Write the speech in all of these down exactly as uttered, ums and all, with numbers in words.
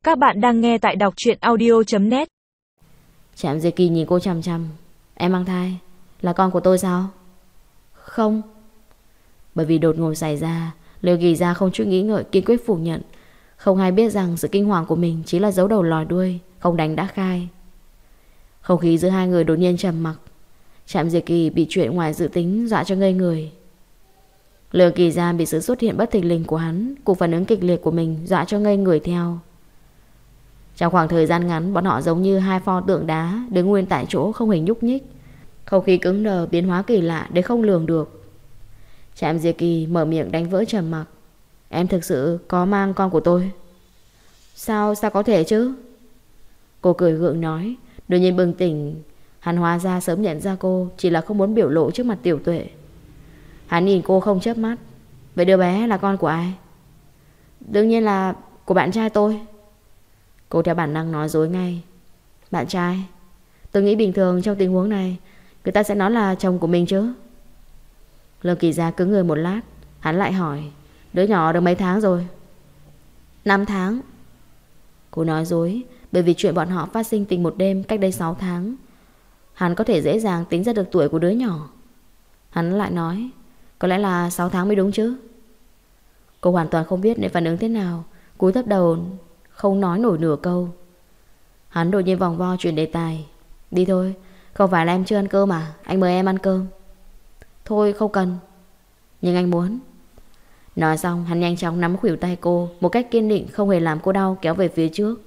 Các bạn đang nghe tại đọc truyện audio chấm net. Trạm Diệp Kỳ nhìn cô chằm chằm. Em mang thai? Là con của tôi sao? Không. Bởi vì đột ngột xảy ra, Liêu Kỳ Gia không chút nghĩ ngợi kiên quyết phủ nhận, không hay biết rằng sự kinh hoàng của mình chỉ là giấu đầu lòi đuôi, không đánh đã khai. Không khí giữa hai người đột nhiên trầm mặc. Trạm Diệp Kỳ bị chuyện ngoài dự tính dọa cho ngây người. Liêu Kỳ Gia bị sự xuất hiện bất thình lình của hắn cùng phản ứng kịch liệt của mình dọa cho ngây người theo. Trong khoảng thời gian ngắn, bọn họ giống như hai pho tượng đá đứng nguyên tại chỗ không hề nhúc nhích. Không khí cứng đờ biến hóa kỳ lạ đến không lường được. Trạm Diệp Kỳ mở miệng đánh vỡ trầm mặc. Em thực sự có mang con của tôi? Sao, sao có thể chứ? Cô cười gượng nói. Đột nhiên bừng tỉnh. Hắn hóa ra sớm nhận ra cô, chỉ là không muốn biểu lộ trước mặt Tiểu Tuệ. Hắn nhìn cô không chớp mắt. Vậy đứa bé là con của ai? Đương nhiên là của bạn trai tôi. Cô theo bản năng nói dối ngay. Bạn trai? Tôi nghĩ bình thường trong tình huống này người ta sẽ nói là chồng của mình chứ. Liêu Kỳ Gia cứng người một lát. Hắn lại hỏi. Đứa nhỏ được mấy tháng rồi? Năm tháng. Cô nói dối bởi vì chuyện bọn họ phát sinh tình một đêm cách đây sáu tháng. Hắn có thể dễ dàng tính ra được tuổi của đứa nhỏ. Hắn lại nói. Có lẽ là sáu tháng mới đúng chứ. Cô hoàn toàn không biết nên phản ứng thế nào, cúi thấp đầu không nói nổi nửa câu. Hắn đột nhiên vòng vo chuyển đề tài. Đi thôi, không phải là em chưa ăn cơm mà, anh mời em ăn cơm. Thôi không cần. Nhưng anh muốn. Nói xong hắn nhanh chóng nắm khuỷu tay cô, một cách kiên định không hề làm cô đau, kéo về phía trước.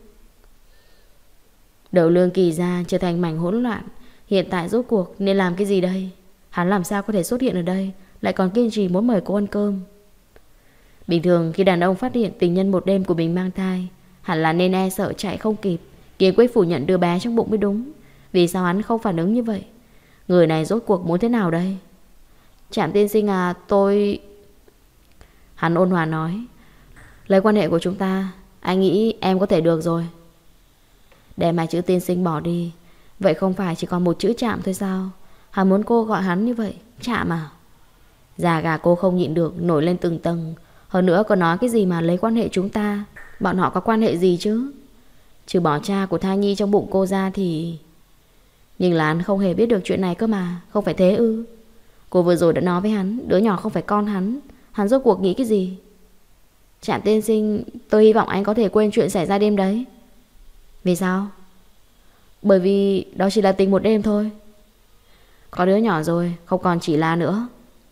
Đầu Lương Kỳ Gia trở thành mảnh hỗn loạn. Hiện tại rốt cuộc nên làm cái gì đây? Hắn làm sao có thể xuất hiện ở đây, lại còn kiên trì muốn mời cô ăn cơm? Bình thường khi đàn ông phát hiện tình nhân một đêm của mình mang thai, hẳn là nên e sợ chạy không kịp, kiên quyết phủ nhận đứa bé trong bụng mới đúng. Vì sao hắn không phản ứng như vậy? Người này rốt cuộc muốn thế nào đây? Trạm tiên sinh à, tôi... Hắn ôn hòa nói. Lấy quan hệ của chúng ta, anh nghĩ em có thể được rồi. Đem hai chữ tiên sinh bỏ đi, vậy không phải chỉ còn một chữ Trạm thôi sao? Hắn muốn cô gọi hắn như vậy, Trạm à? Da gà cô không nhịn được nổi lên từng tầng. Hơn nữa còn nói cái gì mà lấy quan hệ chúng ta? Bọn họ có quan hệ gì chứ? Trừ bỏ cha của thai nhi trong bụng cô ra thì... Nhưng là hắn không hề biết được chuyện này cơ mà. Không phải thế ư? Cô vừa rồi đã nói với hắn đứa nhỏ không phải con hắn. Hắn rốt cuộc nghĩ cái gì? Trạm tiên sinh, tôi hy vọng anh có thể quên chuyện xảy ra đêm đấy. Vì sao? Bởi vì đó chỉ là tình một đêm thôi. Có đứa nhỏ rồi, không còn chỉ là nữa.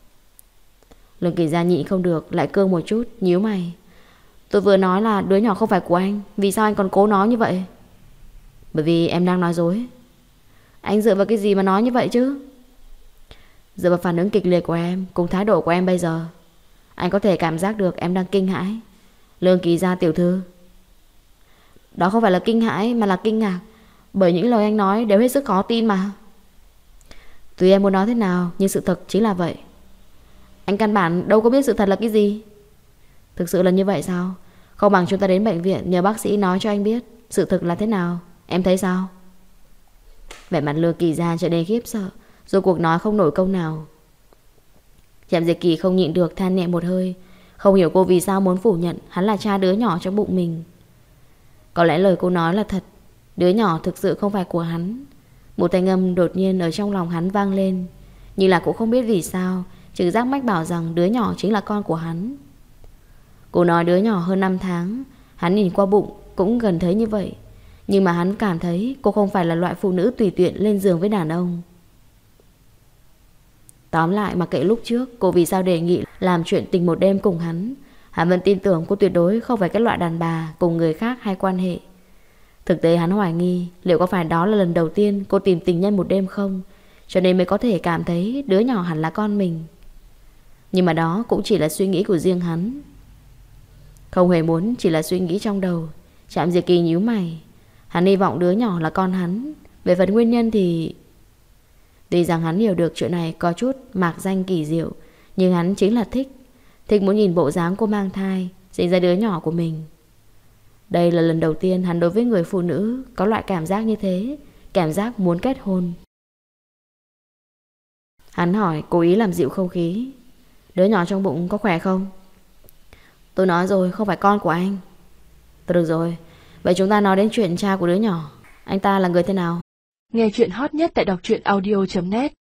Lương Kỳ Gia nhịn không được, lại cương một chút, nhíu mày. Tôi vừa nói là đứa nhỏ không phải của anh, vì sao anh còn cố nói như vậy? Bởi vì em đang nói dối. Anh dựa vào cái gì mà nói như vậy chứ? Dựa vào phản ứng kịch liệt của em cùng thái độ của em bây giờ, anh có thể cảm giác được em đang kinh hãi. Lương Kỳ Gia tiểu thư, đó không phải là kinh hãi mà là kinh ngạc. Bởi những lời anh nói đều hết sức khó tin mà. Tùy em muốn nói thế nào, nhưng sự thật chính là vậy. Anh căn bản đâu có biết sự thật là cái gì. Thực sự là như vậy sao? Không bằng chúng ta đến bệnh viện nhờ bác sĩ nói cho anh biết sự thực là thế nào. Em thấy sao? Vẻ mặt Lương Kỳ Gia trở nên khiếp sợ, rồi cuộc nói không nổi câu nào. Trạm Diệp Kỳ không nhịn được than nhẹ một hơi. Không hiểu cô vì sao muốn phủ nhận hắn là cha đứa nhỏ trong bụng mình. Có lẽ lời cô nói là thật. Đứa nhỏ thực sự không phải của hắn. Một thanh âm đột nhiên ở trong lòng hắn vang lên. Nhưng là cũng không biết vì sao trực giác mách bảo rằng đứa nhỏ chính là con của hắn. Cô nói đứa nhỏ hơn năm tháng. Hắn nhìn qua bụng cũng gần thấy như vậy. Nhưng mà hắn cảm thấy cô không phải là loại phụ nữ tùy tiện lên giường với đàn ông. Tóm lại, mặc kệ lúc trước cô vì sao đề nghị làm chuyện tình một đêm cùng hắn, hắn vẫn tin tưởng cô tuyệt đối không phải cái loại đàn bà cùng người khác hay quan hệ. Thực tế hắn hoài nghi liệu có phải đó là lần đầu tiên cô tìm tình nhân một đêm không, cho nên mới có thể cảm thấy đứa nhỏ hẳn là con mình. Nhưng mà đó cũng chỉ là suy nghĩ của riêng hắn. Không hề muốn, chỉ là suy nghĩ trong đầu. Trạm Diệp Kỳ nhíu mày. Hắn hy vọng đứa nhỏ là con hắn. Về phần nguyên nhân thì... Tuy rằng hắn hiểu được chuyện này có chút mạc danh kỳ diệu, nhưng hắn chính là thích. Thích muốn nhìn bộ dáng cô mang thai, sinh ra đứa nhỏ của mình. Đây là lần đầu tiên hắn đối với người phụ nữ có loại cảm giác như thế. Cảm giác muốn kết hôn. Hắn hỏi cố ý làm dịu không khí. Đứa nhỏ trong bụng có khỏe không? Tôi nói rồi, không phải con của anh. Tôi được rồi. Vậy chúng ta nói đến chuyện cha của đứa nhỏ. Anh ta là người thế nào? Nghe chuyện hot nhất tại đọc truyện audio chấm net.